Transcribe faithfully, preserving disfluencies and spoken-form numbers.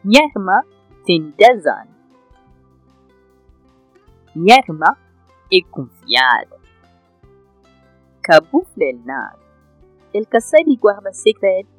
Minha irmã tem dez anos. Minha irmã é confiada. Cabufla el nada. El que sabe guarda segredo